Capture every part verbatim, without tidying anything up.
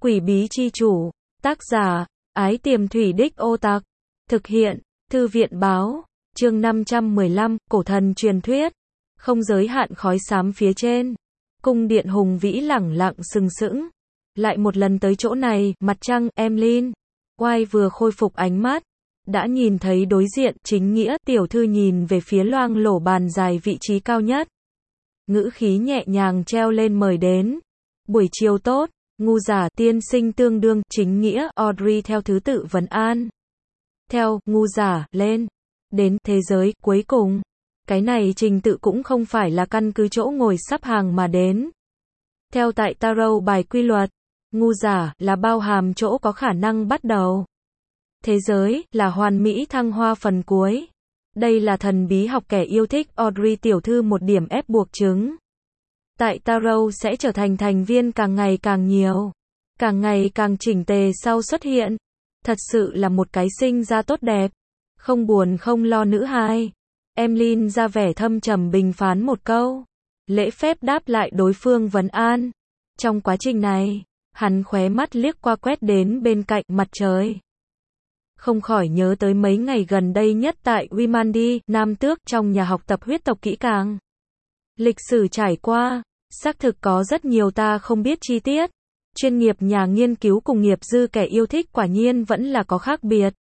Quỷ bí chi chủ. Tác giả, Ái Tiềm Thủy Đích Ô Tặc. Thực hiện, Thư viện báo. Chương năm trăm mười lăm, Cổ thần truyền thuyết. Không giới hạn khói xám phía trên. Cung điện hùng vĩ lẳng lặng sừng sững. Lại một lần tới chỗ này, mặt trăng, Emlyn. Oai vừa khôi phục ánh mắt. Đã nhìn thấy đối diện, chính nghĩa, tiểu thư nhìn về phía loang lổ bàn dài vị trí cao nhất. Ngữ khí nhẹ nhàng treo lên mời đến. Buổi chiều tốt, ngu giả tiên sinh tương đương, chính nghĩa, Audrey theo thứ tự vấn an. Theo, ngu giả, lên. Đến, thế giới, cuối cùng. Cái này trình tự cũng không phải là căn cứ chỗ ngồi sắp hàng mà đến. Theo tại Tarot bài quy luật, ngu giả, là bao hàm chỗ có khả năng bắt đầu. Thế giới, là hoàn mỹ thăng hoa phần cuối. Đây là thần bí học kẻ yêu thích Audrey tiểu thư một điểm ép buộc chứng. Tại Tarot sẽ trở thành thành viên càng ngày càng nhiều. Càng ngày càng chỉnh tề sau xuất hiện. Thật sự là một cái sinh ra tốt đẹp. Không buồn không lo nữ hài. Emlyn ra vẻ thâm trầm bình phán một câu. Lễ phép đáp lại đối phương vấn an. Trong quá trình này, hắn khóe mắt liếc qua quét đến bên cạnh mặt trời. Không khỏi nhớ tới mấy ngày gần đây nhất tại Wimandi, Nam Tước, trong nhà học tập huyết tộc kỹ càng. Lịch sử trải qua, xác thực có rất nhiều ta không biết chi tiết. Chuyên nghiệp nhà nghiên cứu cùng nghiệp dư kẻ yêu thích quả nhiên vẫn là có khác biệt.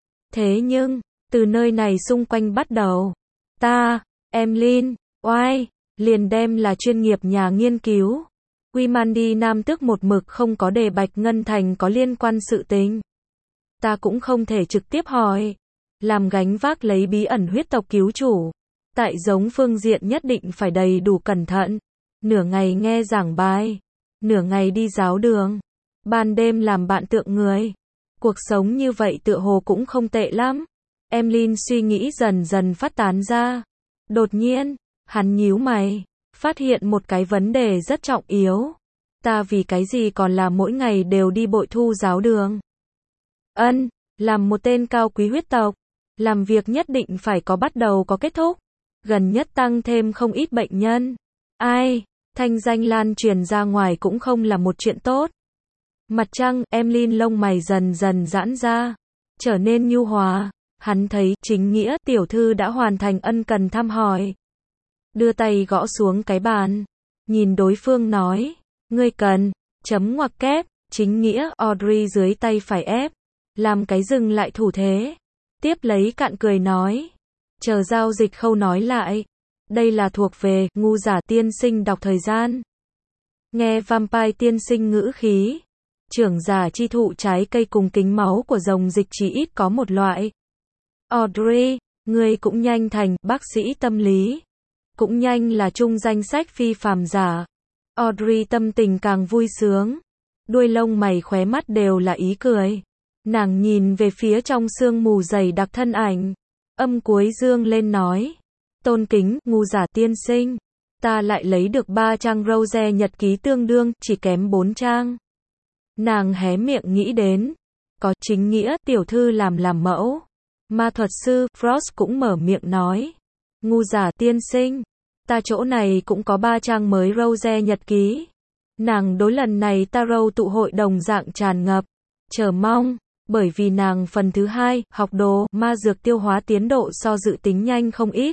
Thế nhưng, từ nơi này xung quanh bắt đầu, ta, Emlyn, oai, liền đem là chuyên nghiệp nhà nghiên cứu. Wimandi Nam Tước một mực không có đề Bạch Ngân Thành có liên quan sự tình. Ta cũng không thể trực tiếp hỏi. Làm gánh vác lấy bí ẩn huyết tộc cứu chủ. Tại giống phương diện nhất định phải đầy đủ cẩn thận. Nửa ngày nghe giảng bài. Nửa ngày đi giáo đường. Ban đêm làm bạn tượng người. Cuộc sống như vậy tựa hồ cũng không tệ lắm. Emlyn suy nghĩ dần dần phát tán ra. Đột nhiên, hắn nhíu mày. Phát hiện một cái vấn đề rất trọng yếu. Ta vì cái gì còn là mỗi ngày đều đi bội thu giáo đường. Ân, làm một tên cao quý huyết tộc. Làm việc nhất định phải có bắt đầu có kết thúc. Gần nhất tăng thêm không ít bệnh nhân. Ai, thanh danh lan truyền ra ngoài cũng không là một chuyện tốt. Mặt trăng, Emlyn lông mày dần dần giãn ra. Trở nên nhu hòa. Hắn thấy, chính nghĩa, tiểu thư đã hoàn thành ân cần thăm hỏi. Đưa tay gõ xuống cái bàn. Nhìn đối phương nói. Ngươi cần, chấm ngoặc kép, chính nghĩa, Audrey dưới tay phải ép. Làm cái dừng lại thủ thế. Tiếp lấy cạn cười nói. Chờ giao dịch khâu nói lại. Đây là thuộc về, ngu giả tiên sinh đọc thời gian. Nghe vampire tiên sinh ngữ khí. Trưởng giả chi thụ trái cây cùng kính máu của rồng dịch chỉ ít có một loại. Audrey, ngươi cũng nhanh thành bác sĩ tâm lý. Cũng nhanh là chung danh sách phi phàm giả. Audrey tâm tình càng vui sướng. Đuôi lông mày khóe mắt đều là ý cười. Nàng nhìn về phía trong sương mù dày đặc thân ảnh. Âm cuối dương lên nói. Tôn kính, ngu giả tiên sinh. Ta lại lấy được ba trang Rose nhật ký tương đương, chỉ kém bốn trang. Nàng hé miệng nghĩ đến. Có chính nghĩa, tiểu thư làm làm mẫu. Ma thuật sư, Frost cũng mở miệng nói. Ngu giả tiên sinh. Ta chỗ này cũng có ba trang mới Rose nhật ký. Nàng đối lần này Tarot tụ hội đồng dạng tràn ngập. Chờ mong. Bởi vì nàng phần thứ hai, học đồ, ma dược tiêu hóa tiến độ so dự tính nhanh không ít.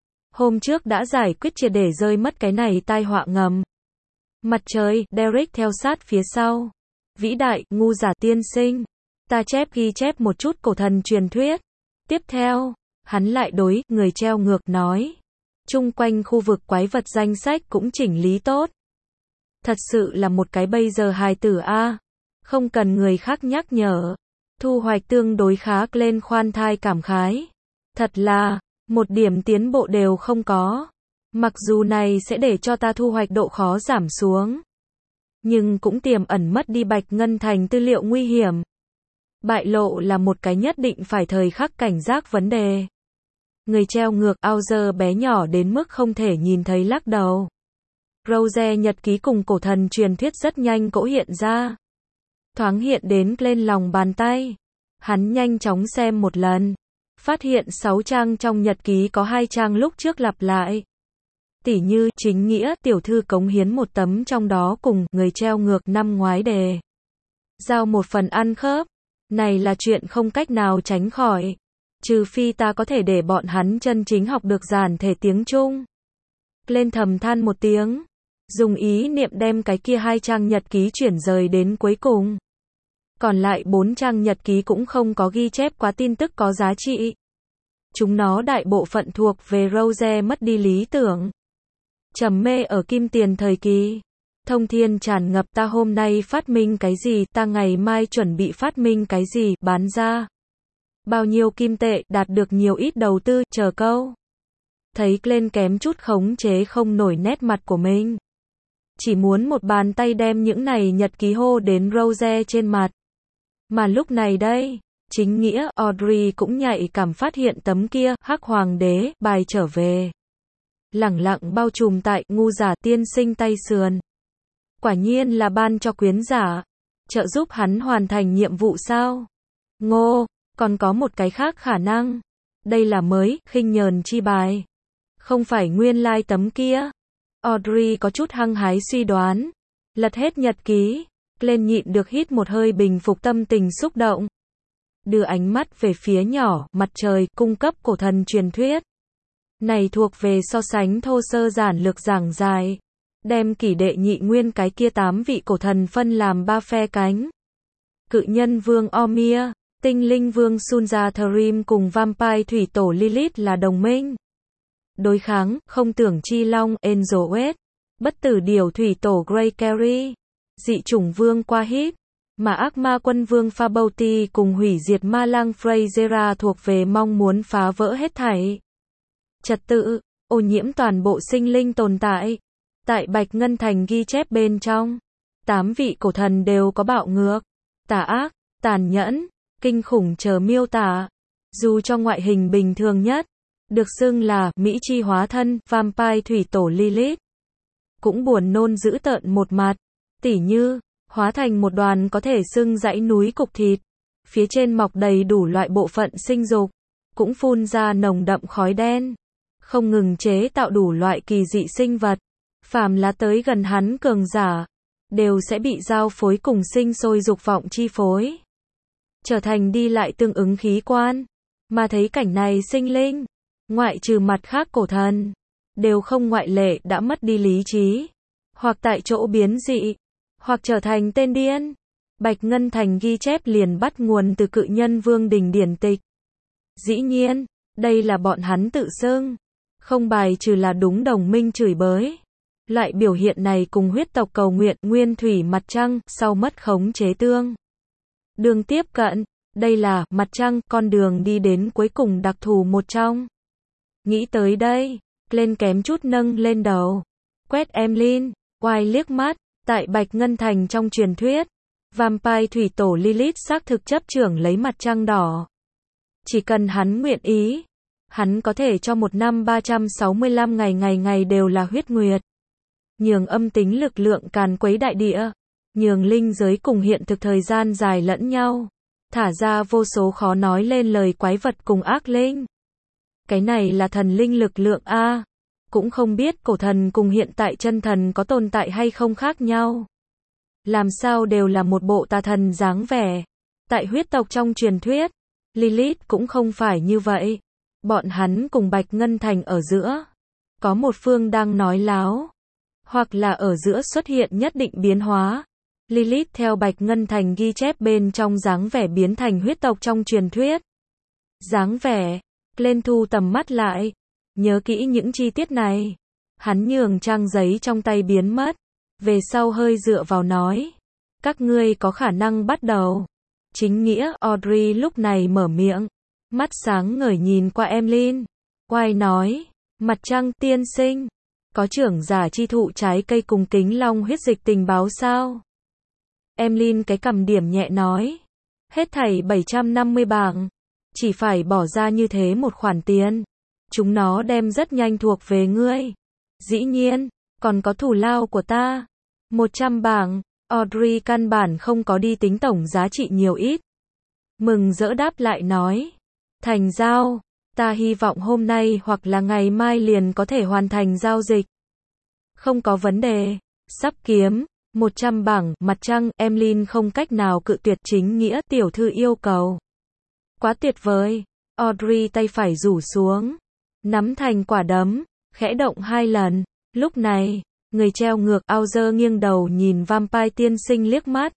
Hôm trước đã giải quyết triệt để rơi mất cái này tai họa ngầm. Mặt trời, Derek theo sát phía sau. Vĩ đại, ngu giả tiên sinh. Ta chép ghi chép một chút cổ thần truyền thuyết. Tiếp theo, hắn lại đối, người treo ngược nói. Chung quanh khu vực quái vật danh sách cũng chỉnh lý tốt. Thật sự là một cái bây giờ hài tử a. Không cần người khác nhắc nhở. Thu hoạch tương đối khá lên khoan thai cảm khái. Thật là, một điểm tiến bộ đều không có. Mặc dù này sẽ để cho ta thu hoạch độ khó giảm xuống. Nhưng cũng tiềm ẩn mất đi Bạch Ngân Thành tư liệu nguy hiểm. Bại lộ là một cái nhất định phải thời khắc cảnh giác vấn đề. Người treo ngược Auger bé nhỏ đến mức không thể nhìn thấy lắc đầu. Rose nhật ký cùng cổ thần truyền thuyết rất nhanh cỗ hiện ra. Thoáng hiện đến lên lòng bàn tay. Hắn nhanh chóng xem một lần. Phát hiện sáu trang trong nhật ký có hai trang lúc trước lặp lại. Tỉ như, chính nghĩa, tiểu thư cống hiến một tấm trong đó cùng, người treo ngược năm ngoái đề. giao một phần ăn khớp. Này là chuyện không cách nào tránh khỏi. Trừ phi ta có thể để bọn hắn chân chính học được giản thể tiếng Trung. Lên thầm than một tiếng. Dùng ý niệm đem cái kia hai trang nhật ký chuyển rời đến cuối cùng. Còn lại bốn trang nhật ký cũng không có ghi chép quá tin tức có giá trị. Chúng nó đại bộ phận thuộc về Rose mất đi lý tưởng. Trầm mê ở kim tiền thời kỳ. Thông thiên tràn ngập ta hôm nay phát minh cái gì, ta ngày mai chuẩn bị phát minh cái gì, bán ra. Bao nhiêu kim tệ, đạt được nhiều ít đầu tư, chờ câu. Thấy Glenn kém chút khống chế không nổi nét mặt của mình. Chỉ muốn một bàn tay đem những này nhật ký hô đến Rose trên mặt. Mà lúc này đây, chính nghĩa Audrey cũng nhạy cảm phát hiện tấm kia hắc hoàng đế bài trở về. Lẳng lặng bao trùm tại ngu giả tiên sinh tay sườn. Quả nhiên là ban cho quyến giả, trợ giúp hắn hoàn thành nhiệm vụ sao? Ngô, còn có một cái khác khả năng. Đây là mới, khinh nhờn chi bài. Không phải nguyên lai like tấm kia. Audrey có chút hăng hái suy đoán. Lật hết nhật ký, Glenn nhịn được hít một hơi bình phục tâm tình xúc động. Đưa ánh mắt về phía nhỏ, mặt trời, cung cấp cổ thần truyền thuyết. Này thuộc về so sánh thô sơ giản lược giảng dài. Đem kỷ đệ nhị nguyên cái kia tám vị cổ thần phân làm ba phe cánh. Cự nhân vương Omir, tinh linh vương Sunjatherim cùng vampire thủy tổ Lilith là đồng minh. Đối kháng, không tưởng chi long, Angel West, bất tử điểu thủy tổ Grey Carey, dị chủng vương Quahid, mà ác ma quân vương Fabauti cùng hủy diệt ma lang Freyzera thuộc về mong muốn phá vỡ hết thảy. Trật tự, ô nhiễm toàn bộ sinh linh tồn tại. Tại Bạch Ngân Thành ghi chép bên trong, tám vị cổ thần đều có bạo ngược, tà ác, tàn nhẫn, kinh khủng chờ miêu tả. Dù cho ngoại hình bình thường nhất, được xưng là Mỹ chi hóa thân, vampire thủy tổ Lilith, cũng buồn nôn dữ tợn một mặt, tỉ như, hóa thành một đoàn có thể xưng dãy núi cục thịt, phía trên mọc đầy đủ loại bộ phận sinh dục, cũng phun ra nồng đậm khói đen, không ngừng chế tạo đủ loại kỳ dị sinh vật. Phàm là tới gần hắn cường giả, đều sẽ bị giao phối cùng sinh sôi dục vọng chi phối, trở thành đi lại tương ứng khí quan. Mà thấy cảnh này sinh linh, ngoại trừ mặt khác cổ thần, đều không ngoại lệ đã mất đi lý trí, hoặc tại chỗ biến dị, hoặc trở thành tên điên. Bạch Ngân Thành ghi chép liền bắt nguồn từ cự nhân vương đình điển tịch. Dĩ nhiên, đây là bọn hắn tự xưng, không bài trừ là đúng đồng minh chửi bới. Loại biểu hiện này cùng huyết tộc cầu nguyện nguyên thủy mặt trăng sau mất khống chế tương đường tiếp cận, đây là mặt trăng con đường đi đến cuối cùng đặc thù một trong. Nghĩ tới đây, Glenn kém chút nâng lên đầu, quét Emlyn, oai liếc mắt. Tại Bạch Ngân Thành trong truyền thuyết, vampire thủy tổ Lilith xác thực chấp trưởng lấy mặt trăng đỏ. Chỉ cần hắn nguyện ý, hắn có thể cho một năm ba trăm sáu mươi lăm ngày ngày ngày đều là huyết nguyệt. Nhường âm tính lực lượng càn quấy đại địa, nhường linh giới cùng hiện thực thời gian dài lẫn nhau, thả ra vô số khó nói lên lời quái vật cùng ác linh. Cái này là thần linh lực lượng a. Cũng không biết cổ thần cùng hiện tại chân thần có tồn tại hay không khác nhau. Làm sao đều là một bộ tà thần dáng vẻ. Tại huyết tộc trong truyền thuyết, Lilith cũng không phải như vậy. Bọn hắn cùng Bạch Ngân Thành ở giữa, có một phương đang nói láo, hoặc là ở giữa xuất hiện nhất định biến hóa. Lilith theo Bạch Ngân Thành ghi chép bên trong dáng vẻ biến thành huyết tộc trong truyền thuyết. Dáng vẻ, lên thu tầm mắt lại, nhớ kỹ những chi tiết này. Hắn nhường trang giấy trong tay biến mất, về sau hơi dựa vào nói, các ngươi có khả năng bắt đầu. Chính nghĩa Audrey lúc này mở miệng, mắt sáng ngời nhìn qua Emlyn, quay nói, mặt trăng tiên sinh, có trưởng giả chi thụ trái cây cùng kính long huyết dịch tình báo sao? Emlyn cái cầm điểm nhẹ nói, hết thảy bảy trăm năm mươi bảng, chỉ phải bỏ ra như thế một khoản tiền, chúng nó đem rất nhanh thuộc về ngươi. Dĩ nhiên, còn có thù lao của ta, một trăm bảng. Audrey căn bản không có đi tính tổng giá trị nhiều ít. Mừng rỡ đáp lại nói, thành giao, ta hy vọng hôm nay hoặc là ngày mai liền có thể hoàn thành giao dịch. Không có vấn đề, sắp kiếm, một trăm bảng, mặt trăng, Emlyn không cách nào cự tuyệt chính nghĩa tiểu thư yêu cầu. Quá tuyệt vời. Audrey tay phải rủ xuống, nắm thành quả đấm, khẽ động hai lần. Lúc này, người treo ngược Auger nghiêng đầu nhìn Vampire tiên sinh liếc mắt.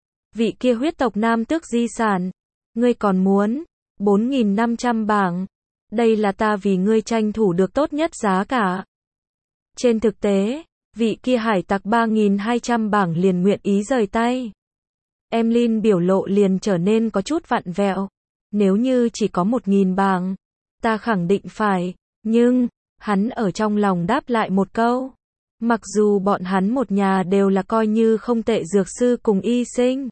Vị kia huyết tộc nam tước di sản. Ngươi còn muốn? bốn nghìn năm trăm bảng. Đây là ta vì ngươi tranh thủ được tốt nhất giá cả. Trên thực tế, vị kia hải tặc ba nghìn hai trăm bảng liền nguyện ý rời tay. Emlyn biểu lộ liền trở nên có chút vặn vẹo. Nếu như chỉ có một nghìn bảng, ta khẳng định phải, nhưng, hắn ở trong lòng đáp lại một câu. Mặc dù bọn hắn một nhà đều là coi như không tệ dược sư cùng y sinh.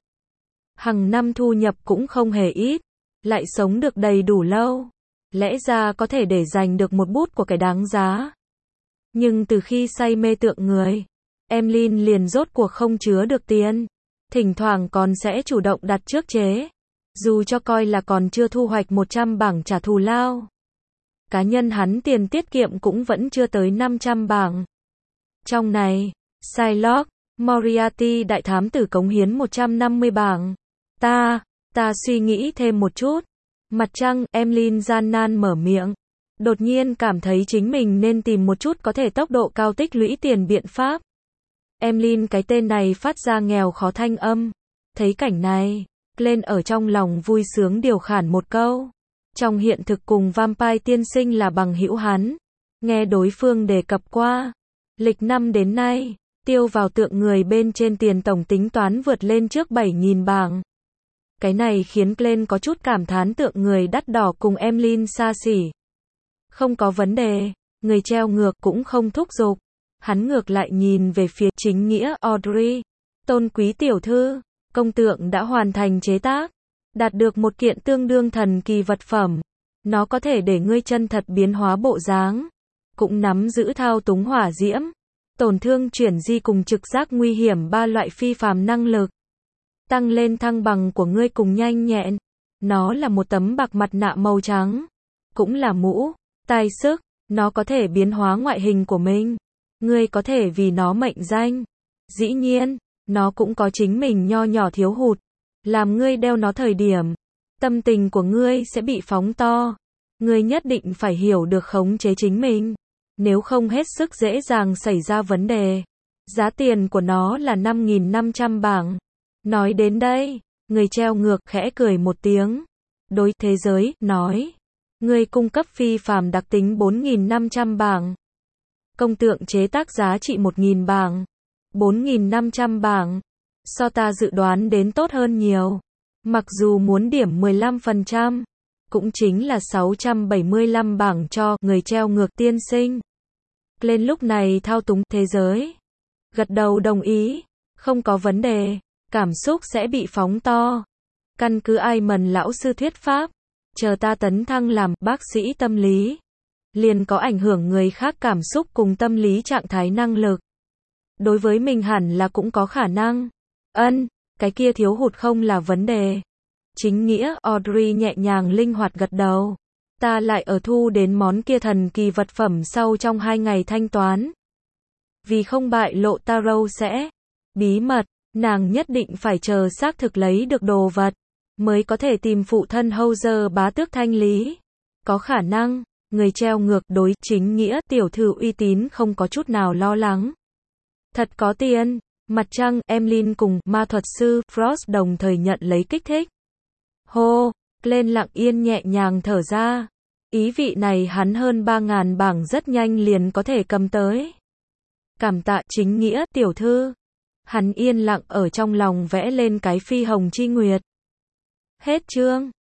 Hằng năm thu nhập cũng không hề ít, lại sống được đầy đủ lâu. Lẽ ra có thể để giành được một bút của cái đáng giá. Nhưng từ khi say mê tượng người, Emlyn liền rốt cuộc không chứa được tiền. Thỉnh thoảng còn sẽ chủ động đặt trước chế. Dù cho coi là còn chưa thu hoạch một trăm bảng trả thù lao. Cá nhân hắn tiền tiết kiệm cũng vẫn chưa tới năm trăm bảng. Trong này, Shylock, Moriarty đại thám tử cống hiến một trăm năm mươi bảng. Ta, ta suy nghĩ thêm một chút. Mặt trăng, Emlyn gian nan mở miệng. Đột nhiên cảm thấy chính mình nên tìm một chút có thể tốc độ cao tích lũy tiền biện pháp. Emlyn cái tên này phát ra nghèo khó thanh âm. Thấy cảnh này, lên ở trong lòng vui sướng điều khản một câu. Trong hiện thực cùng Vampire tiên sinh là bằng hữu hắn. Nghe đối phương đề cập qua. Lịch năm đến nay, tiêu vào tượng người bên trên tiền tổng tính toán vượt lên trước bảy nghìn bảng. Cái này khiến Glenn có chút cảm thán tượng người đắt đỏ cùng Emlyn xa xỉ. Không có vấn đề, người treo ngược cũng không thúc giục. Hắn ngược lại nhìn về phía chính nghĩa Audrey. Tôn quý tiểu thư, công tượng đã hoàn thành chế tác. Đạt được một kiện tương đương thần kỳ vật phẩm. Nó có thể để ngươi chân thật biến hóa bộ dáng. Cũng nắm giữ thao túng hỏa diễm. Tổn thương chuyển di cùng trực giác nguy hiểm ba loại phi phàm năng lực. Tăng lên thăng bằng của ngươi cùng nhanh nhẹn. Nó là một tấm bạc mặt nạ màu trắng. Cũng là mũ, tai sức. Nó có thể biến hóa ngoại hình của mình. Ngươi có thể vì nó mệnh danh. Dĩ nhiên, nó cũng có chính mình nho nhỏ thiếu hụt. Làm ngươi đeo nó thời điểm, tâm tình của ngươi sẽ bị phóng to. Ngươi nhất định phải hiểu được khống chế chính mình. Nếu không hết sức dễ dàng xảy ra vấn đề. Giá tiền của nó là năm nghìn năm trăm bảng. Nói đến đây, người treo ngược khẽ cười một tiếng. Đối thế giới, nói. Ngươi cung cấp phi phàm đặc tính bốn nghìn năm trăm bảng. Công tượng chế tác giá trị một nghìn bảng. bốn nghìn năm trăm bảng. So ta dự đoán đến tốt hơn nhiều. Mặc dù muốn điểm mười lăm phần trăm. Cũng chính là sáu trăm bảy mươi lăm bảng cho người treo ngược tiên sinh. Lên lúc này thao túng thế giới. Gật đầu đồng ý. Không có vấn đề. Cảm xúc sẽ bị phóng to. Căn cứ ai mần lão sư thuyết pháp. Chờ ta tấn thăng làm bác sĩ tâm lý. Liền có ảnh hưởng người khác cảm xúc cùng tâm lý trạng thái năng lực. Đối với mình hẳn là cũng có khả năng. Ân, cái kia thiếu hụt không là vấn đề. Chính nghĩa, Audrey nhẹ nhàng linh hoạt gật đầu. Ta lại ở thu đến món kia thần kỳ vật phẩm sau trong hai ngày thanh toán. Vì không bại lộ Taro sẽ bí mật, nàng nhất định phải chờ xác thực lấy được đồ vật, mới có thể tìm phụ thân Hauser bá tước thanh lý. Có khả năng, người treo ngược đối chính nghĩa tiểu thư uy tín không có chút nào lo lắng. Thật có tiền. Mặt trăng, Emlyn cùng ma thuật sư Frost đồng thời nhận lấy kích thích. Hô, lên lặng yên nhẹ nhàng thở ra. Ý vị này hắn hơn ba ngàn bảng rất nhanh liền có thể cầm tới. Cảm tạ chính nghĩa tiểu thư. Hắn yên lặng ở trong lòng vẽ lên cái phi hồng chi nguyệt. Hết chương.